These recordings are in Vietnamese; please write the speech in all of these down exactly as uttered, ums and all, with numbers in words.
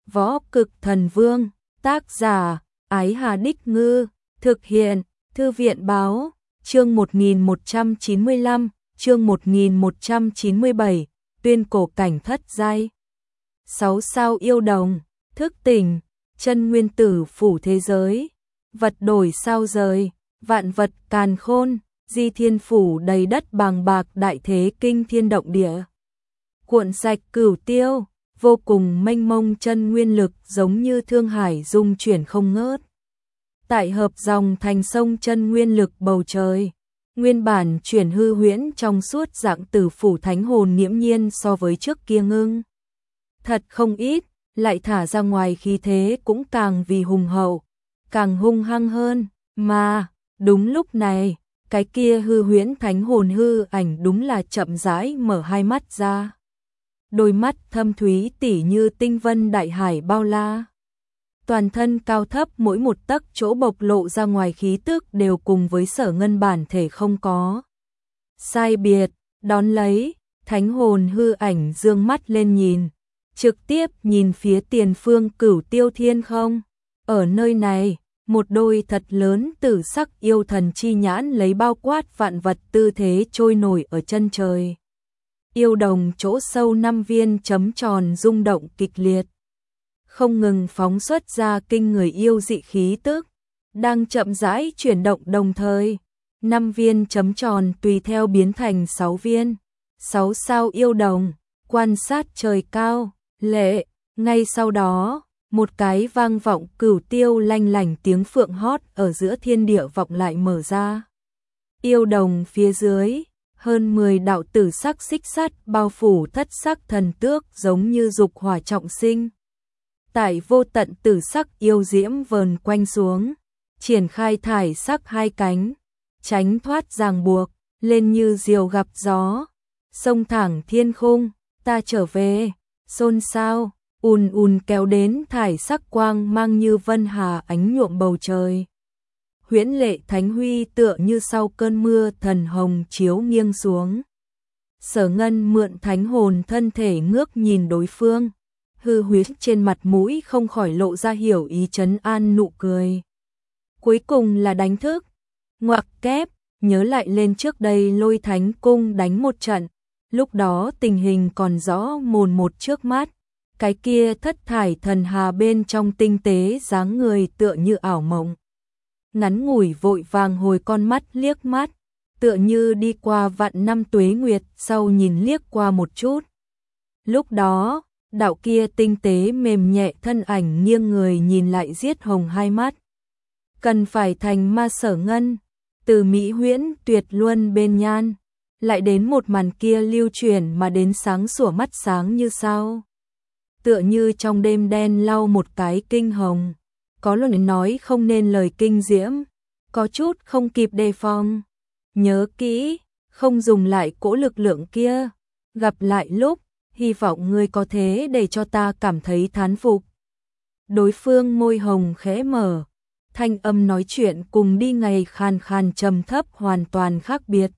Võ Cực Thần Vương, tác giả, Ái Hà Đích Ngư, thực hiện, Thư viện Báo, chương một nghìn một trăm chín mươi lăm, chương một nghìn một trăm chín mươi bảy, tuyên cổ cảnh thất giai. Sáu sao yêu đồng, thức tỉnh, chân nguyên tử phủ thế giới, vật đổi sao rời, vạn vật càn khôn, di thiên phủ đầy đất bàng bạc đại thế kinh thiên động địa. Cuộn sạch cửu tiêu, vô cùng mênh mông chân nguyên lực giống như thương hải dung chuyển không ngớt. Tại hợp dòng thành sông chân nguyên lực bầu trời, nguyên bản chuyển hư huyễn trong suốt dạng tử phủ thánh hồn nghiễm nhiên so với trước kia ngưng. Thật không ít, lại thả ra ngoài khí thế cũng càng vì hùng hậu, càng hung hăng hơn, mà, đúng lúc này, cái kia hư huyễn thánh hồn hư ảnh đúng là chậm rãi mở hai mắt ra. Đôi mắt thâm thúy tỉ như tinh vân đại hải bao la. Toàn thân cao thấp mỗi một tấc chỗ bộc lộ ra ngoài khí tức đều cùng với Sở Ngân bản thể không có sai biệt, đón lấy, thánh hồn hư ảnh dương mắt lên nhìn, trực tiếp nhìn phía tiền phương cửu tiêu thiên không. Ở nơi này, một đôi thật lớn tử sắc yêu thần chi nhãn lấy bao quát vạn vật tư thế trôi nổi ở chân trời. Yêu đồng chỗ sâu năm viên chấm tròn rung động kịch liệt, không ngừng phóng xuất ra kinh người yêu dị khí tức, đang chậm rãi chuyển động đồng thời. Năm viên chấm tròn tùy theo biến thành sáu viên, sáu sao yêu đồng, quan sát trời cao, lệ, ngay sau đó, một cái vang vọng cửu tiêu lanh lảnh tiếng phượng hót ở giữa thiên địa vọng lại mở ra. Yêu đồng phía dưới, hơn mười đạo tử sắc xích sắt bao phủ thất sắc thần tước giống như dục hỏa trọng sinh. Tại vô tận tử sắc yêu diễm vờn quanh xuống, triển khai thải sắc hai cánh, tránh thoát ràng buộc, lên như diều gặp gió, sông thẳng thiên khung, ta trở về, xôn xao, ùn ùn kéo đến thải sắc quang mang như vân hà ánh nhuộm bầu trời. Huyễn lệ thánh huy tựa như sau cơn mưa thần hồng chiếu nghiêng xuống. Sở Ngân mượn thánh hồn thân thể ngước nhìn đối phương, hư huyết trên mặt mũi không khỏi lộ ra hiểu ý trấn an nụ cười. Cuối cùng là đánh thức, ngoặc kép, nhớ lại lên trước đây Lôi Thánh Cung đánh một trận, lúc đó tình hình còn rõ mồn một trước mắt, cái kia thất thải thần hà bên trong tinh tế dáng người tựa như ảo mộng. Ngắn ngủi vội vàng hồi con mắt liếc mắt, tựa như đi qua vạn năm tuế nguyệt sau nhìn liếc qua một chút. Lúc đó, đạo kia tinh tế mềm nhẹ thân ảnh nghiêng người nhìn lại giết hồng hai mắt. Cần phải thành ma Sở Ngân, từ mỹ huyễn tuyệt luân bên nhan, lại đến một màn kia lưu chuyển mà đến sáng sủa mắt sáng như sao. Tựa như trong đêm đen lau một cái kinh hồng, có lần nói không nên lời kinh diễm, có chút không kịp đề phòng. Nhớ kỹ, không dùng lại cỗ lực lượng kia, gặp lại lúc, hy vọng ngươi có thế để cho ta cảm thấy thán phục. Đối phương môi hồng khẽ mở, thanh âm nói chuyện cùng đi ngày khàn khàn trầm thấp hoàn toàn khác biệt,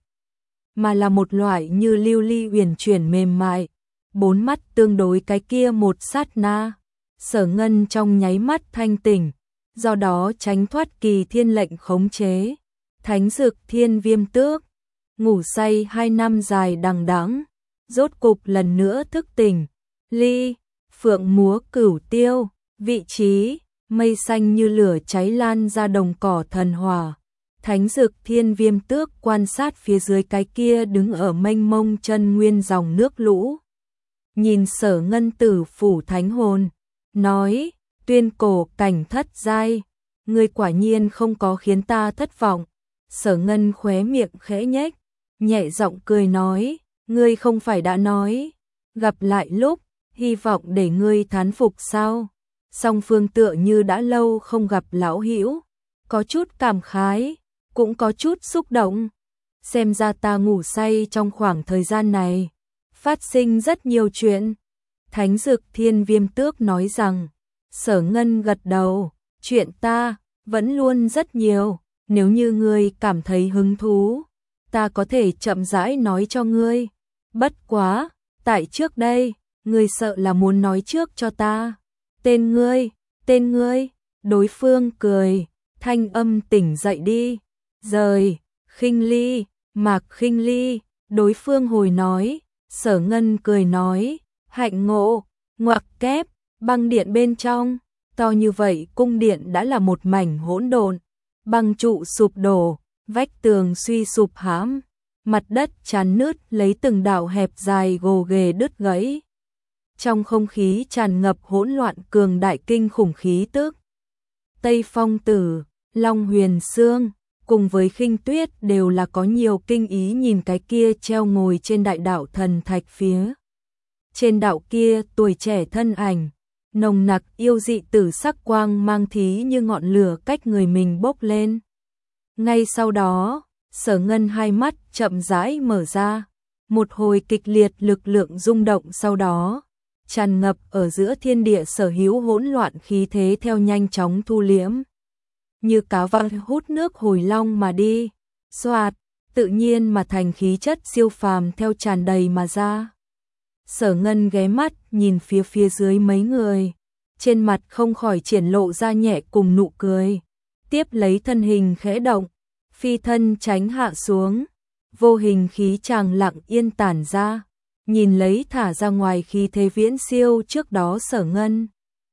mà là một loại như lưu ly uyển chuyển mềm mại, bốn mắt tương đối cái kia một sát na. Sở Ngân trong nháy mắt thanh tỉnh, do đó tránh thoát kỳ thiên lệnh khống chế, thánh dực thiên viêm tước, ngủ say hai năm dài đằng đẵng, rốt cục lần nữa thức tỉnh. Ly, phượng múa cửu tiêu, vị trí, mây xanh như lửa cháy lan ra đồng cỏ thần hỏa. Thánh dực thiên viêm tước quan sát phía dưới cái kia đứng ở mênh mông chân nguyên dòng nước lũ. Nhìn Sở Ngân tử phủ thánh hồn, nói, tuyên cổ cảnh thất giai, ngươi quả nhiên không có khiến ta thất vọng. Sở Ngân khóe miệng khẽ nhếch, nhẹ giọng cười nói, ngươi không phải đã nói, gặp lại lúc, hy vọng để ngươi thán phục sao? Song phương tựa như đã lâu không gặp lão hữu, có chút cảm khái, cũng có chút xúc động. Xem ra ta ngủ say trong khoảng thời gian này, phát sinh rất nhiều chuyện. Thánh dực thiên viêm tước nói rằng, Sở Ngân gật đầu, chuyện ta, vẫn luôn rất nhiều, nếu như ngươi cảm thấy hứng thú, ta có thể chậm rãi nói cho ngươi. Bất quá, tại trước đây, ngươi sợ là muốn nói trước cho ta. Tên ngươi, tên ngươi, đối phương cười, thanh âm tỉnh dậy đi, rời, Khinh Ly, Mạc Khinh Ly, đối phương hồi nói, Sở Ngân cười nói, hạnh ngộ, ngoặc kép, băng điện bên trong, to như vậy cung điện đã là một mảnh hỗn độn, băng trụ sụp đổ, vách tường suy sụp hãm, mặt đất chắn nứt lấy từng đạo hẹp dài gồ ghề đứt gãy. Trong không khí tràn ngập hỗn loạn cường đại kinh khủng khí tức. Tây Phong Tử, Long Huyền Sương, cùng với Khinh Tuyết đều là có nhiều kinh ý nhìn cái kia treo ngồi trên đại đạo thần thạch phía. Trên đạo kia tuổi trẻ thân ảnh, nồng nặc yêu dị tử sắc quang mang thí như ngọn lửa cách người mình bốc lên. Ngay sau đó, Sở Ngân hai mắt chậm rãi mở ra, một hồi kịch liệt lực lượng rung động sau đó, tràn ngập ở giữa thiên địa sở hữu hỗn loạn khí thế theo nhanh chóng thu liễm. Như cá văng hút nước hồi long mà đi, xoạt, tự nhiên mà thành khí chất siêu phàm theo tràn đầy mà ra. Sở Ngân ghé mắt nhìn phía phía dưới mấy người, trên mặt không khỏi triển lộ ra nhẹ cùng nụ cười, tiếp lấy thân hình khẽ động, phi thân tránh hạ xuống, vô hình khí tràng lặng yên tản ra, nhìn lấy thả ra ngoài khí thế viễn siêu trước đó Sở Ngân.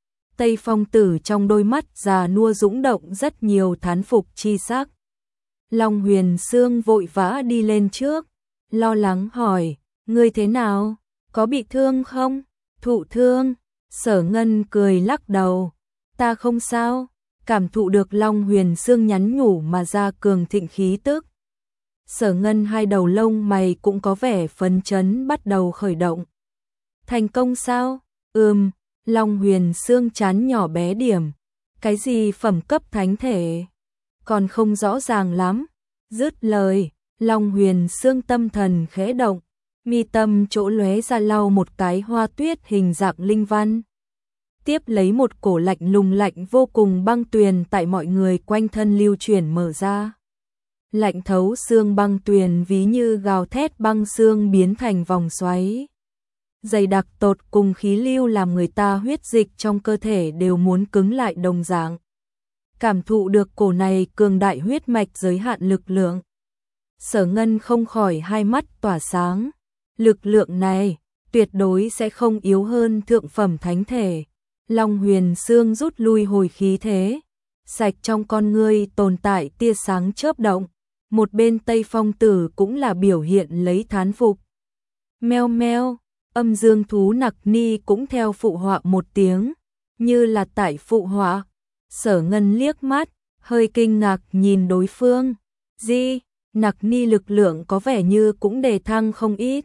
Tây Phong Tử trong đôi mắt già nua dũng động rất nhiều thán phục chi sắc. Long Huyền Sương vội vã đi lên trước, lo lắng hỏi, ngươi thế nào, có bị thương không? Thụ thương? Sở Ngân cười lắc đầu, ta không sao, cảm thụ được Long Huyền Sương nhắn nhủ mà ra cường thịnh khí tức. Sở Ngân hai đầu lông mày cũng có vẻ phấn chấn bắt đầu khởi động. Thành công sao? Ừm, Long Huyền Sương chán nhỏ bé điểm. Cái gì phẩm cấp thánh thể? Còn không rõ ràng lắm. Dứt lời, Long Huyền Sương tâm thần khẽ động, mi tâm chỗ lóe ra lau một cái hoa tuyết hình dạng linh văn. Tiếp lấy một cổ lạnh lùng lạnh vô cùng băng tuyền tại mọi người quanh thân lưu chuyển mở ra. Lạnh thấu xương băng tuyền ví như gào thét băng xương biến thành vòng xoáy. Dày đặc tột cùng khí lưu làm người ta huyết dịch trong cơ thể đều muốn cứng lại đồng dạng. Cảm thụ được cổ này cường đại huyết mạch giới hạn lực lượng. Sở Ngân không khỏi hai mắt tỏa sáng. Lực lượng này tuyệt đối sẽ không yếu hơn thượng phẩm thánh thể. Long Huyền Sương rút lui hồi khí thế, sạch trong con ngươi tồn tại tia sáng chớp động. Một bên Tây Phong Tử cũng là biểu hiện lấy thán phục. Meo meo, âm dương thú Nặc Ni cũng theo phụ họa một tiếng, như là tại phụ họa. Sở Ngân liếc mắt, hơi kinh ngạc nhìn đối phương. Di, Nặc Ni lực lượng có vẻ như cũng đề thăng không ít.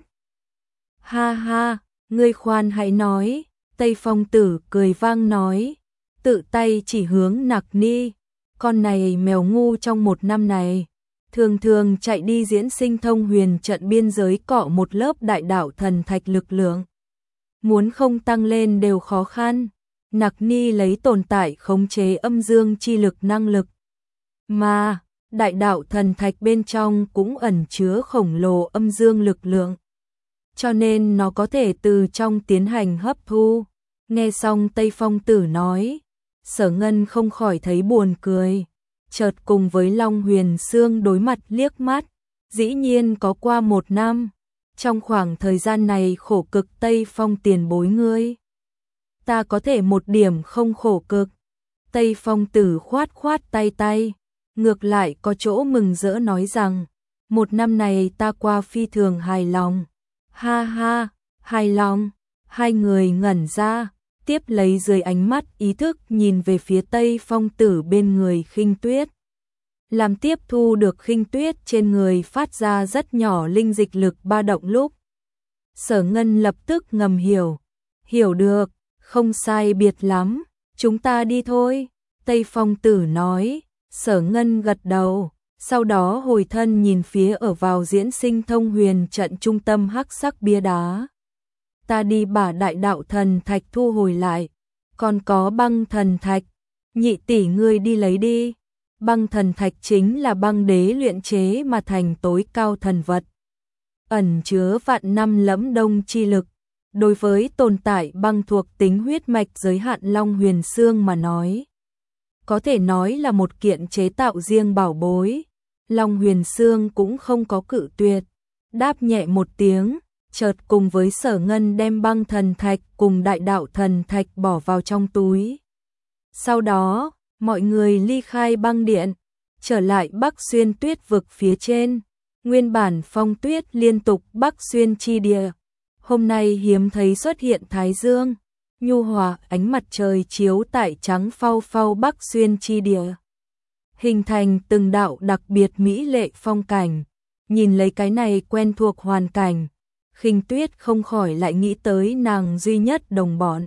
Ha ha, ngươi khoan hãy nói. Tây Phong Tử cười vang nói, tự tay chỉ hướng Nặc Ni, con này mèo ngu trong một năm này, thường thường chạy đi diễn sinh thông huyền trận biên giới cọ một lớp đại đạo thần thạch lực lượng. Muốn không tăng lên đều khó khăn, Nặc Ni lấy tồn tại khống chế âm dương chi lực năng lực. Mà, đại đạo thần thạch bên trong cũng ẩn chứa khổng lồ âm dương lực lượng. Cho nên nó có thể từ trong tiến hành hấp thu. Nghe xong Tây Phong Tử nói, Sở Ngân không khỏi thấy buồn cười, chợt cùng với Long Huyền Sương đối mặt liếc mắt, dĩ nhiên có qua một năm, trong khoảng thời gian này khổ cực Tây Phong tiền bối ngươi. Ta có thể một điểm không khổ cực. Tây Phong Tử khoát khoát tay tay, ngược lại có chỗ mừng rỡ nói rằng, một năm này ta qua phi thường hài lòng. Ha ha, hài lòng, hai người ngẩn ra. Tiếp lấy dưới ánh mắt ý thức nhìn về phía Tây Phong Tử bên người Khinh Tuyết. Làm tiếp thu được Khinh Tuyết trên người phát ra rất nhỏ linh dịch lực ba động lúc. Sở Ngân lập tức ngầm hiểu. Hiểu được, không sai biệt lắm, chúng ta đi thôi. Tây Phong Tử nói, Sở Ngân gật đầu, sau đó hồi thân nhìn phía ở vào diễn sinh thông huyền trận trung tâm hắc sắc bia đá. Ta đi bả đại đạo thần thạch thu hồi lại, còn có băng thần thạch, nhị tỷ ngươi đi lấy đi. Băng thần thạch chính là băng đế luyện chế mà thành tối cao thần vật, ẩn chứa vạn năm lẫm đông chi lực, Đối với tồn tại băng thuộc tính huyết mạch giới hạn Long Huyền Xương mà nói, có thể nói là một kiện chế tạo riêng bảo bối. Long Huyền Xương cũng không có cự tuyệt, đáp nhẹ một tiếng, chợt cùng với Sở Ngân đem băng thần thạch cùng đại đạo thần thạch bỏ vào trong túi. Sau đó, mọi người ly khai băng điện, trở lại Bắc Xuyên tuyết vực phía trên. Nguyên bản phong tuyết liên tục Bắc Xuyên chi địa, hôm nay hiếm thấy xuất hiện thái dương, nhu hòa ánh mặt trời chiếu tại trắng phau phau Bắc Xuyên chi địa, hình thành từng đạo đặc biệt mỹ lệ phong cảnh. Nhìn lấy cái này quen thuộc hoàn cảnh, Khinh Tuyết không khỏi lại nghĩ tới nàng duy nhất đồng bọn,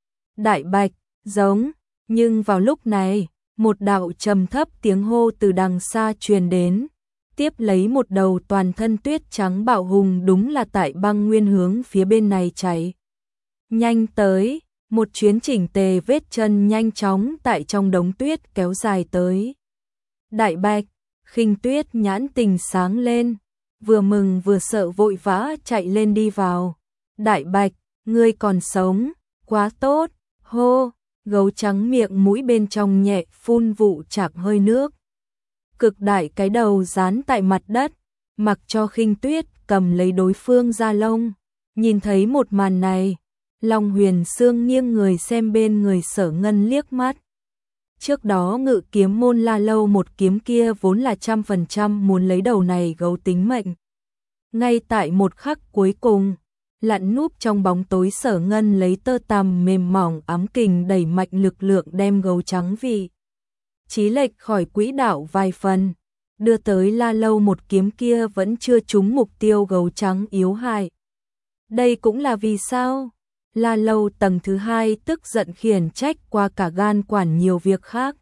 Đại Bạch. Giống, nhưng vào lúc này, một đạo trầm thấp tiếng hô từ đằng xa truyền đến, tiếp lấy một đầu toàn thân tuyết trắng bạo hùng đúng là tại băng nguyên hướng phía bên này chạy nhanh tới, một chuyến chỉnh tề vết chân nhanh chóng tại trong đống tuyết kéo dài tới. Đại Bạch, Khinh Tuyết nhãn tình sáng lên, vừa mừng vừa sợ vội vã chạy lên đi vào. Đại Bạch, ngươi còn sống, quá tốt, hô, gấu trắng miệng mũi bên trong nhẹ phun vụ chạc hơi nước. Cực đại cái đầu dán tại mặt đất, mặc cho Khinh Tuyết cầm lấy đối phương da lông. Nhìn thấy một màn này, Long Huyền Xương nghiêng người xem bên người Sở Ngân liếc mắt. Trước đó Ngự Kiếm môn La Lâu một kiếm kia vốn là trăm phần trăm muốn lấy đầu này gấu tính mệnh. Ngay tại một khắc cuối cùng, lặn núp trong bóng tối Sở Ngân lấy tơ tằm mềm mỏng ám kình đẩy mạnh lực lượng đem gấu trắng vị chí lệch khỏi quỹ đạo vài phần, đưa tới La Lâu một kiếm kia vẫn chưa trúng mục tiêu gấu trắng yếu hại. Đây cũng là vì sao La Lâu tầng thứ hai tức giận khiển trách qua cả gan quản nhiều việc khác.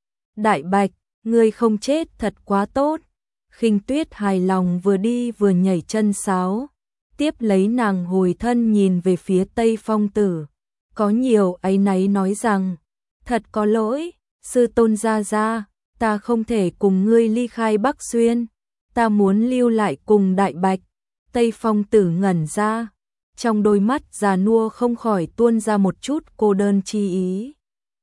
Đại Bạch, ngươi không chết thật quá tốt. Khinh Tuyết hài lòng vừa đi vừa nhảy chân sáo, tiếp lấy nàng hồi thân nhìn về phía Tây Phong Tử, có nhiều áy náy nói rằng, thật có lỗi, sư tôn gia gia, ta không thể cùng ngươi ly khai Bắc Xuyên, ta muốn lưu lại cùng Đại Bạch. Tây Phong Tử ngẩn ra, trong đôi mắt già nua không khỏi tuôn ra một chút cô đơn chi ý.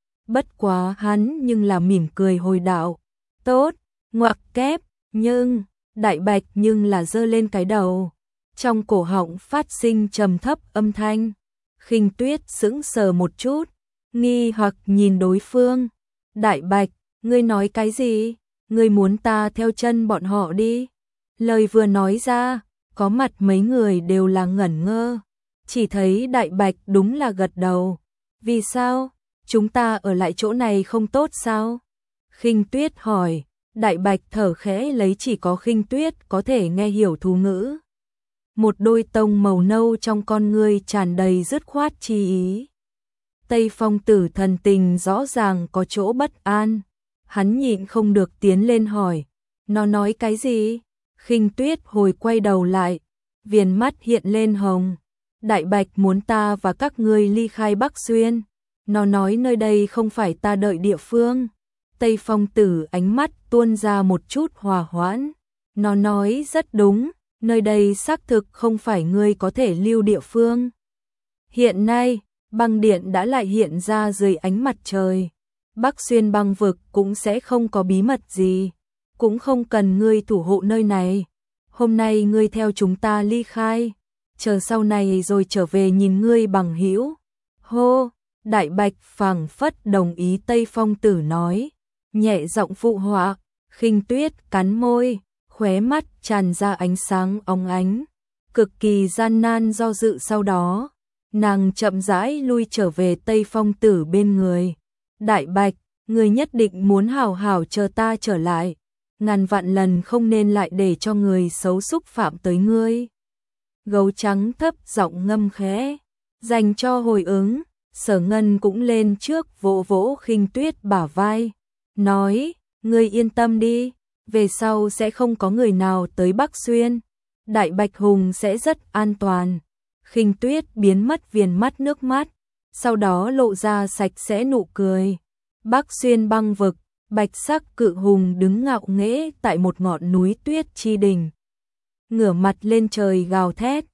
Bất quá hắn nhưng là mỉm cười hồi đạo, tốt, ngoặc kép, nhưng, Đại Bạch nhưng là giơ lên cái đầu. Trong cổ họng phát sinh trầm thấp âm thanh. Khinh Tuyết sững sờ một chút, nghi hoặc nhìn đối phương. Đại Bạch, ngươi nói cái gì? Ngươi muốn ta theo chân bọn họ đi? Lời vừa nói ra, có mặt mấy người đều là ngẩn ngơ. Chỉ thấy Đại Bạch đúng là gật đầu. Vì sao? Chúng ta ở lại chỗ này không tốt sao? Khinh Tuyết hỏi. Đại Bạch thở khẽ lấy chỉ có Khinh Tuyết có thể nghe hiểu thú ngữ. Một đôi tông màu nâu trong con ngươi tràn đầy dứt khoát chi ý. Tây Phong Tử thần tình rõ ràng có chỗ bất an. Hắn nhịn không được tiến lên hỏi. Nó nói cái gì? Khinh Tuyết hồi quay đầu lại. Viền mắt hiện lên hồng. Đại Bạch muốn ta và các ngươi ly khai Bắc Xuyên. Nó nói nơi đây không phải ta đợi địa phương. Tây Phong Tử ánh mắt tuôn ra một chút hòa hoãn. Nó nói rất đúng, nơi đây xác thực không phải ngươi có thể lưu địa phương. Hiện nay, băng điện đã lại hiện ra dưới ánh mặt trời. Bắc Xuyên băng vực cũng sẽ không có bí mật gì, cũng không cần ngươi thủ hộ nơi này. Hôm nay ngươi theo chúng ta ly khai, chờ sau này rồi trở về nhìn ngươi bằng hữu. Hô, Đại Bạch phảng phất đồng ý Tây Phong Tử nói, nhẹ giọng phụ họa. Khinh Tuyết cắn môi, khóe mắt tràn ra ánh sáng óng ánh, cực kỳ gian nan do dự. Sau đó, nàng chậm rãi lui trở về Tây Phong Tử bên người. Đại Bạch, người nhất định muốn hào hào chờ ta trở lại, ngàn vạn lần không nên lại để cho người xấu xúc phạm tới ngươi. Gấu trắng thấp giọng ngâm khẽ, dành cho hồi ứng. Sở Ngân cũng lên trước vỗ vỗ Khinh Tuyết bả vai, nói, ngươi yên tâm đi, về sau sẽ không có người nào tới Bắc Xuyên, Đại Bạch Hùng sẽ rất an toàn. Khinh Tuyết biến mất viền mắt nước mắt, sau đó lộ ra sạch sẽ nụ cười. Bắc Xuyên băng vực, bạch sắc cự hùng đứng ngạo nghễ tại một ngọn núi tuyết chi đỉnh, ngửa mặt lên trời gào thét,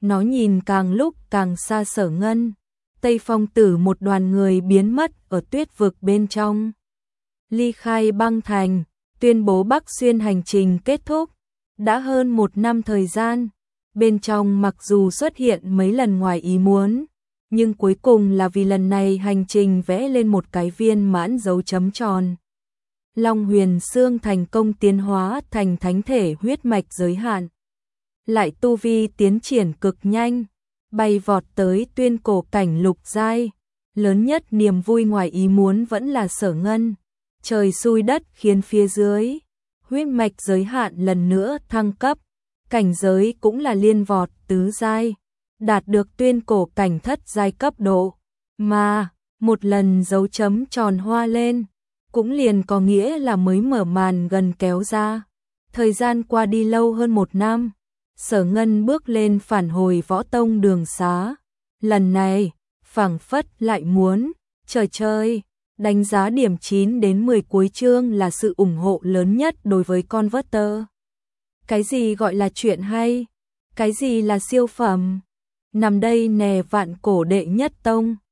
Nó nhìn càng lúc càng xa Sở Ngân. Tây Phong Tử một đoàn người biến mất ở tuyết vực bên trong. Ly khai băng thành, tuyên bố Bắc Xuyên hành trình kết thúc. Đã hơn một năm thời gian, bên trong mặc dù xuất hiện mấy lần ngoài ý muốn, nhưng cuối cùng là vì lần này hành trình vẽ lên một cái viên mãn dấu chấm tròn. Long Huyền Xương thành công tiến hóa thành thánh thể huyết mạch giới hạn. Lại tu vi tiến triển cực nhanh, bay vọt tới tuyên cổ cảnh lục giai. Lớn nhất niềm vui ngoài ý muốn vẫn là Sở Ngân. Trời xui đất khiến phía dưới, huyết mạch giới hạn lần nữa thăng cấp. Cảnh giới cũng là liên vọt tứ giai, đạt được tuyên cổ cảnh thất giai cấp độ. Mà, một lần dấu chấm tròn hoa lên, cũng liền có nghĩa là mới mở màn gần kéo ra. Thời gian qua đi lâu hơn một năm, Sở Ngân bước lên phản hồi võ tông đường xá. Lần này, phảng phất lại muốn, trời chơi, đánh giá điểm chín đến mười cuối chương là sự ủng hộ lớn nhất đối với Converter. Cái gì gọi là chuyện hay? Cái gì là siêu phẩm? Nằm đây nè vạn cổ đệ nhất tông.